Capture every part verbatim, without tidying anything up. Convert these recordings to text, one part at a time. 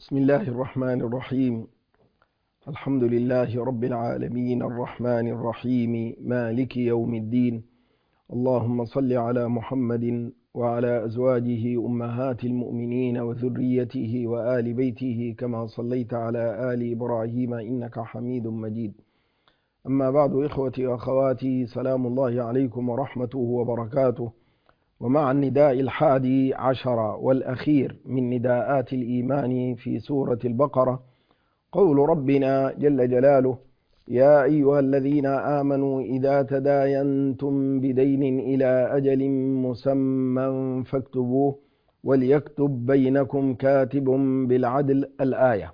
بسم الله الرحمن الرحيم. الحمد لله رب العالمين الرحمن الرحيم مالك يوم الدين. اللهم صل على محمد وعلى أزواجه أمهات المؤمنين وذريته وآل بيته كما صليت على آل إبراهيم إنك حميد مجيد. أما بعد، إخوتي وأخواتي، سلام الله عليكم ورحمته وبركاته. ومع النداء الحادي عشر والأخير من نداءات الإيمان في سورة البقرة قول ربنا جل جلاله: يا أيها الذين آمنوا إذا تداينتم بدين إلى أجل مسمى فاكتبوه وليكتب بينكم كاتب بالعدل. الآية.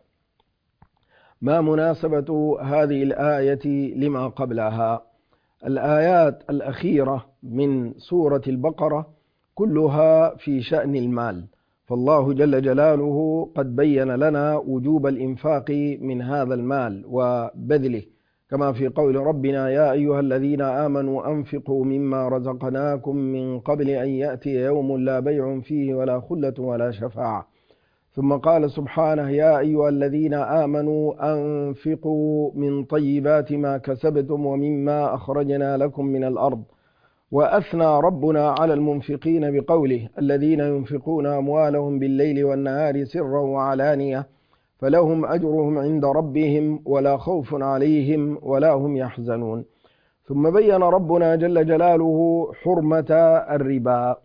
ما مناسبة هذه الآية لما قبلها؟ الآيات الأخيرة من سورة البقرة كلها في شأن المال، فالله جل جلاله قد بين لنا وجوب الإنفاق من هذا المال وبذله، كما في قول ربنا: يا أيها الذين آمنوا أنفقوا مما رزقناكم من قبل أن يأتي يوم لا بيع فيه ولا خلة ولا شفاعة. ثم قال سبحانه: يا أيها الذين آمنوا أنفقوا من طيبات ما كسبتم ومما أخرجنا لكم من الأرض. وأثنى ربنا على المنفقين بقوله: الذين ينفقون أموالهم بالليل والنهار سرا وعلانية فلهم أجرهم عند ربهم ولا خوف عليهم ولا هم يحزنون. ثم بين ربنا جل جلاله حرمة الربا،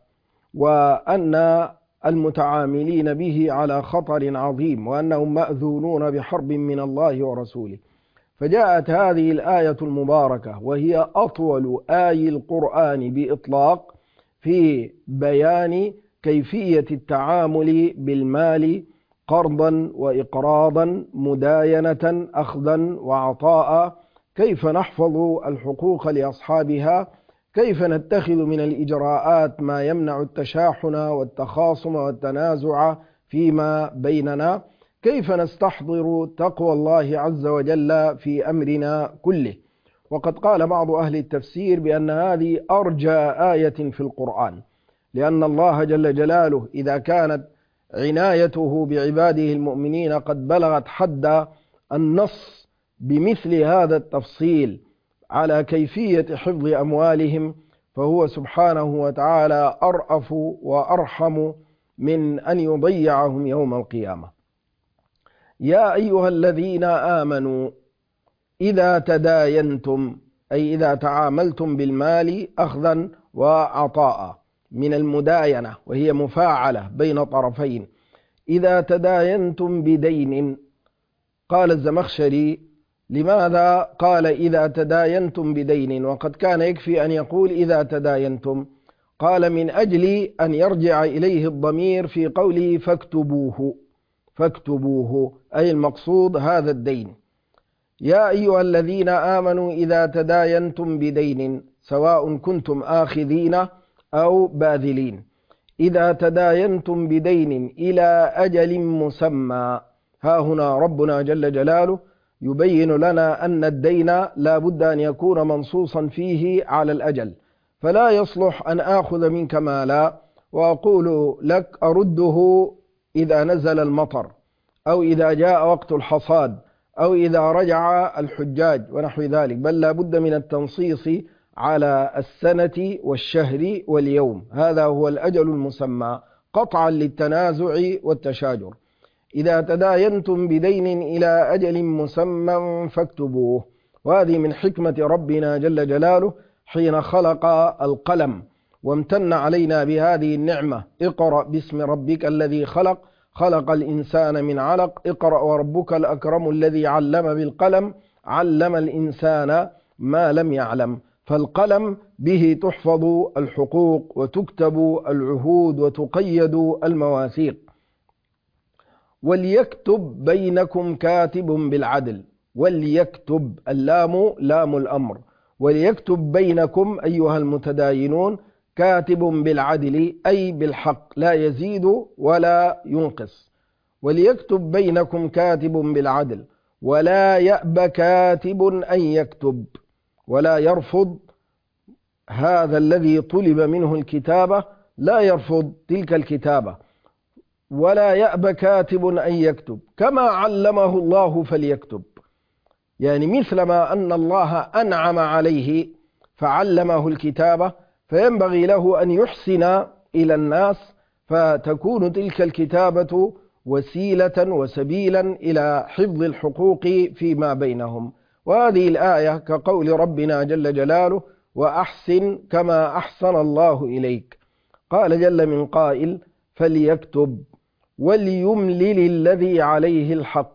وأن المتعاملين به على خطر عظيم، وأنهم مأذونون بحرب من الله ورسوله. فجاءت هذه الآية المباركة وهي أطول آي القرآن بإطلاق في بيان كيفية التعامل بالمال قرضا وإقراضا، مداينة، أخذا وعطاء، كيف نحفظ الحقوق لأصحابها، كيف نتخذ من الإجراءات ما يمنع التشاحن والتخاصم والتنازع فيما بيننا، كيف نستحضر تقوى الله عز وجل في أمرنا كله. وقد قال بعض أهل التفسير بأن هذه أرجى آية في القرآن، لأن الله جل جلاله إذا كانت عنايته بعباده المؤمنين قد بلغت حد النص بمثل هذا التفصيل على كيفية حفظ أموالهم، فهو سبحانه وتعالى أرأف وأرحم من أن يضيعهم يوم القيامة. يا أيها الذين آمنوا إذا تداينتم، أي إذا تعاملتم بالمال أخذا وعطاء، من المداينة وهي مفاعلة بين طرفين. إذا تداينتم بدين، قال الزمخشري: لماذا قال إذا تداينتم بدين وقد كان يكفي أن يقول إذا تداينتم؟ قال: من أجل أن يرجع إليه الضمير في قوله فاكتبوه، فاكتبوه أي المقصود هذا الدين. يا أيها الذين آمنوا إذا تداينتم بدين، سواء كنتم آخذين أو باذلين، إذا تداينتم بدين إلى أجل مسمى. ها هنا ربنا جل جلاله يبين لنا أن الدين لا بد أن يكون منصوصا فيه على الأجل، فلا يصلح أن آخذ منك مالا وأقول لك أرده إذا نزل المطر، أو إذا جاء وقت الحصاد، أو إذا رجع الحجاج ونحو ذلك، بل لا بد من التنصيص على السنة والشهر واليوم. هذا هو الأجل المسمى قطعا للتنازع والتشاجر. إذا تداينتم بدين إلى أجل مسمى فاكتبوه. وهذه من حكمة ربنا جل جلاله حين خلق القلم وامتن علينا بهذه النعمة: اقرأ باسم ربك الذي خلق، خلق الإنسان من علق، اقرأ وربك الأكرم الذي علم بالقلم، علم الإنسان ما لم يعلم. فالقلم به تحفظ الحقوق وتكتب العهود وتقيد المواثيق. وليكتب بينكم كاتب بالعدل. وليكتب، اللام لام الأمر، وليكتب بينكم أيها المتداينون كاتب بالعدل، أي بالحق، لا يزيد ولا ينقص. وليكتب بينكم كاتب بالعدل ولا يأب كاتب أن يكتب، ولا يرفض هذا الذي طلب منه الكتابة، لا يرفض تلك الكتابة. ولا يأبى كاتب أن يكتب كما علمه الله فليكتب. يعني مثلما أن الله أنعم عليه فعلمه الكتابة، فينبغي له أن يحسن إلى الناس، فتكون تلك الكتابة وسيلة وسبيلا إلى حفظ الحقوق فيما بينهم. وهذه الآية كقول ربنا جل جلاله: وأحسن كما أحسن الله إليك. قال جل من قائل: فليكتب وليملل الذي عليه الحق.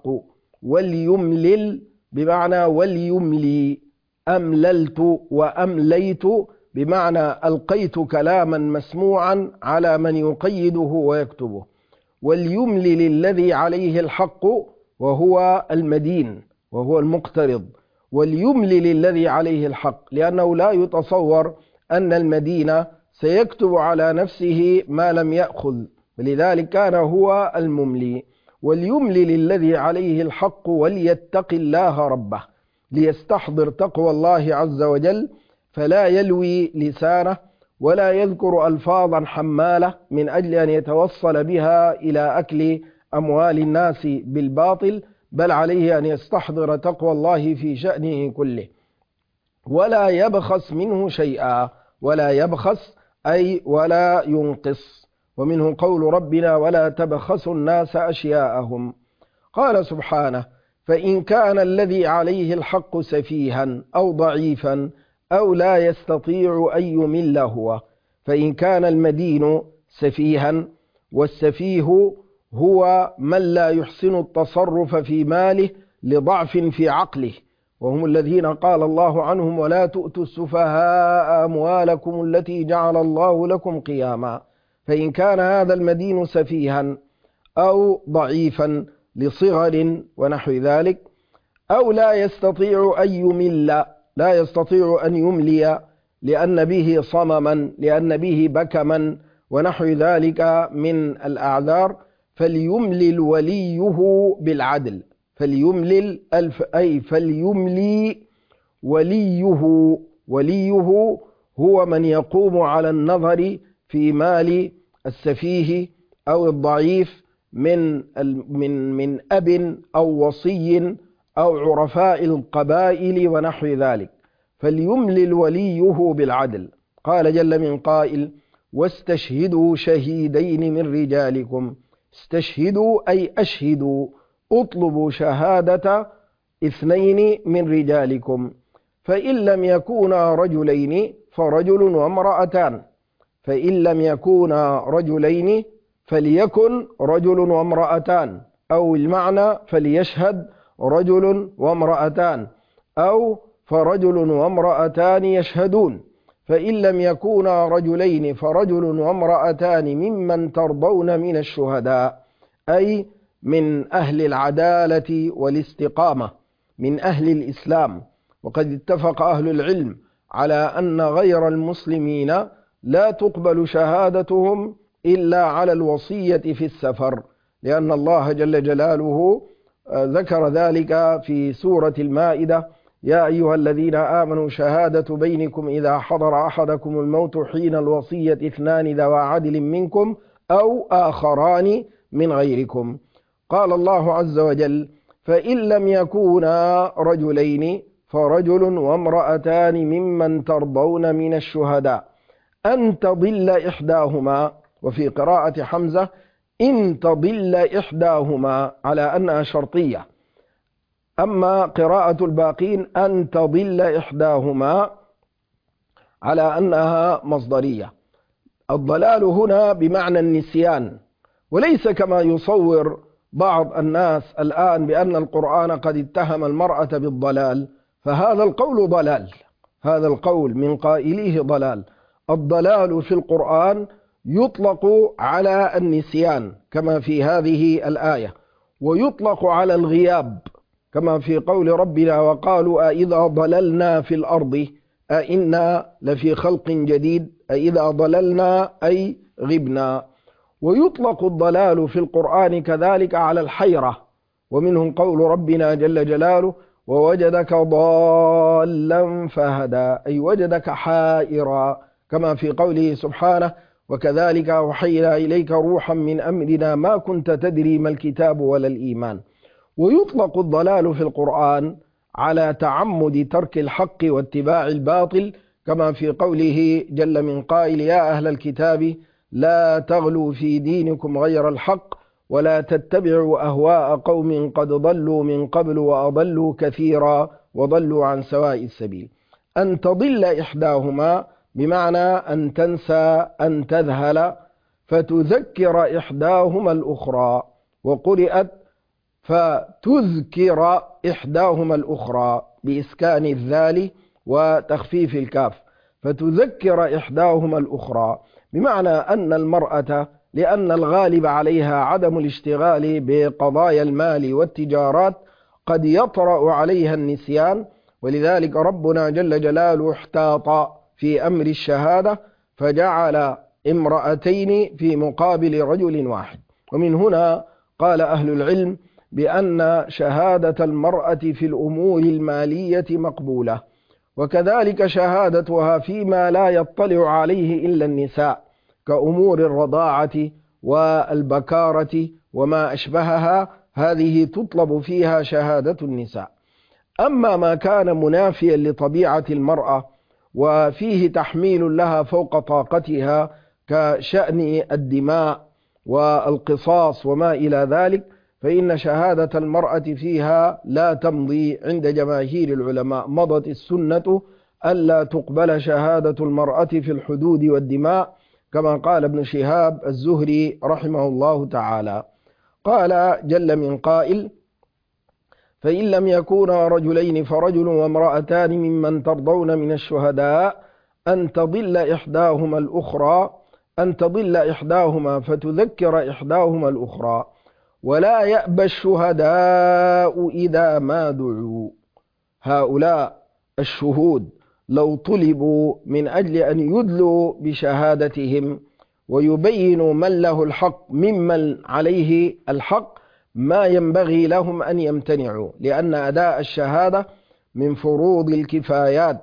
وليملل بمعنى وليملي، أمللت وأمليت بمعنى ألقيت كلاما مسموعا على من يقيده ويكتبه. وليملل الذي عليه الحق وهو المدين وهو المقترض. وليملل الذي عليه الحق، لأنه لا يتصور أن المدين سيكتب على نفسه ما لم يأخذ، ولذلك كان هو المملي. وليملل الذي عليه الحق وليتق الله ربه، ليستحضر تقوى الله عز وجل، فلا يلوي لسانه ولا يذكر ألفاظا حمالة من أجل أن يتوصل بها إلى أكل أموال الناس بالباطل، بل عليه أن يستحضر تقوى الله في شأنه كله. ولا يبخس منه شيئا، ولا يبخس أي ولا ينقص، ومنه قول ربنا: ولا تبخسوا الناس أشياءهم. قال سبحانه: فإن كان الذي عليه الحق سفيها أو ضعيفا أو لا يستطيع أن يمل هو. فإن كان المدين سفيها، والسفيه هو من لا يحسن التصرف في ماله لضعف في عقله، وهم الذين قال الله عنهم: ولا تؤتوا السفهاء أموالكم التي جعل الله لكم قياما. فإن كان هذا المدين سفيها أو ضعيفا لصغر ونحو ذلك، أو لا يستطيع أن يمل، لا يستطيع أن يملي لأن به صمما، لأن به بكما ونحو ذلك من الأعذار، فليملل وليه بالعدل. فليملل الف أي فليملي وليه. وليه هو من يقوم على النظر في مال السفيه أو الضعيف من من من أب أو وصي أو عرفاء القبائل ونحو ذلك. فليملل وليه بالعدل. قال جل من قائل: واستشهدوا شهيدين من رجالكم. استشهدوا أي أشهدوا، اطلبوا شهادة اثنين من رجالكم. فإن لم يكونا رجلين فرجل وامرأتان. فإن لم يكونا رجلين فليكن رجل وامرأتان، أو المعنى فليشهد رجل وامرأتان، أو فرجل وامرأتان يشهدون. فإن لم يكونا رجلين فرجل وامرأتان ممن ترضون من الشهداء، أي من أهل العدالة والاستقامة، من أهل الإسلام. وقد اتفق أهل العلم على أن غير المسلمين لا تقبل شهادتهم إلا على الوصية في السفر، لأن الله جل جلاله ذكر ذلك في سورة المائدة: يا أيها الذين آمنوا شهادة بينكم إذا حضر أحدكم الموت حين الوصية اثنان ذوى عدل منكم أو آخران من غيركم. قال الله عز وجل: فإن لم يكونا رجلين فرجل وامرأتان ممن ترضون من الشهداء أن تضل إحداهما. وفي قراءة حمزة: إن تضل إحداهما، على أنها شرطية. أما قراءة الباقين: أن تضل إحداهما، على أنها مصدرية. الضلال هنا بمعنى النسيان، وليس كما يصور بعض الناس الآن بأن القرآن قد اتهم المرأة بالضلال، فهذا القول ضلال، هذا القول من قائله ضلال. الضلال في القرآن يطلق على النسيان كما في هذه الآية، ويطلق على الغياب كما في قول ربنا: وقالوا أإذا ضللنا في الأرض أإنا لفي خلق جديد. أإذا ضللنا أي غبنا. ويطلق الضلال في القرآن كذلك على الحيرة، ومنهم قول ربنا جل جلاله: ووجدك ضالا فهدى، أي وجدك حائرا، كما في قوله سبحانه: وكذلك أوحينا إليك روحا من أمرنا ما كنت تدري ما الكتاب ولا الإيمان. ويطلق الضلال في القرآن على تعمد ترك الحق واتباع الباطل، كما في قوله جل من قائل: يا أهل الكتاب لا تغلوا في دينكم غير الحق ولا تتبعوا أهواء قوم قد ضلوا من قبل وأضلوا كثيرا وضلوا عن سواء السبيل. أن تضل إحداهما بمعنى أن تنسى، أن تذهل، فتذكر إحداهما الأخرى، وقرئت فتذكر إحداهما الأخرى بإسكان الذال وتخفيف الكاف، فتذكر إحداهما الأخرى، بمعنى أن المرأة لأن الغالب عليها عدم الاشتغال بقضايا المال والتجارات قد يطرأ عليها النسيان، ولذلك ربنا جل جلاله احتاط في أمر الشهادة فجعل امرأتين في مقابل رجل واحد. ومن هنا قال أهل العلم بأن شهادة المرأة في الأمور المالية مقبولة، وكذلك شهادتها فيما لا يطلع عليه إلا النساء كأمور الرضاعة والبكارة وما أشبهها، هذه تطلب فيها شهادة النساء. أما ما كان منافيا لطبيعة المرأة وفيه تحميل لها فوق طاقتها كشأن الدماء والقصاص وما إلى ذلك، فإن شهادة المرأة فيها لا تمضي عند جماهير العلماء. مضت السنة ألا تقبل شهادة المرأة في الحدود والدماء، كما قال ابن شهاب الزهري رحمه الله تعالى. قال جل من قائل: فإن لم يكونا رجلين فرجل وامرأتان ممن ترضون من الشهداء أن تضل إحداهما الأخرى أن تضل إحداهما فتذكر إحداهما الأخرى ولا يأبى الشهداء إذا ما دعوا. هؤلاء الشهود لو طلبوا من أجل أن يدلوا بشهادتهم ويبينوا من له الحق ممن عليه الحق ما ينبغي لهم أن يمتنعوا، لأن أداء الشهادة من فروض الكفايات،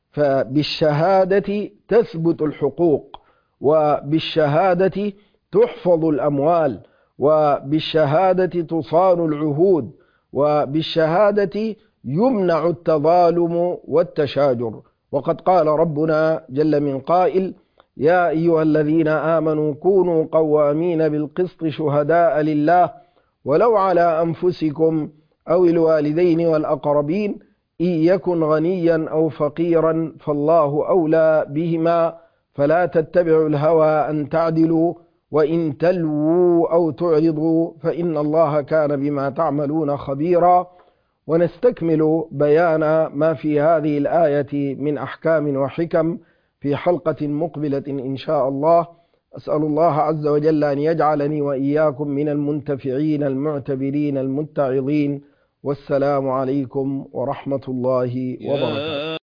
فبالشهادة تثبت الحقوق، وبالشهادة تحفظ الأموال، وبالشهادة تصان العهود، وبالشهادة يمنع التظالم والتشاجر. وقد قال ربنا جل من قائل: يا أيها الذين آمنوا كونوا قوامين بالقسط شهداء لله ولو على أنفسكم أو الوالدين والأقربين إن يكن غنيا أو فقيرا فالله أولى بهما فلا تتبعوا الهوى أن تعدلوا وإن تلووا أو تعرضوا فإن الله كان بما تعملون خبيرا. ونستكمل بيان ما في هذه الآية من أحكام وحكم في حلقة مقبلة إن شاء الله. أسأل الله عز وجل أن يجعلني وإياكم من المنتفعين المعتبرين المتعظين. والسلام عليكم ورحمة الله وبركاته.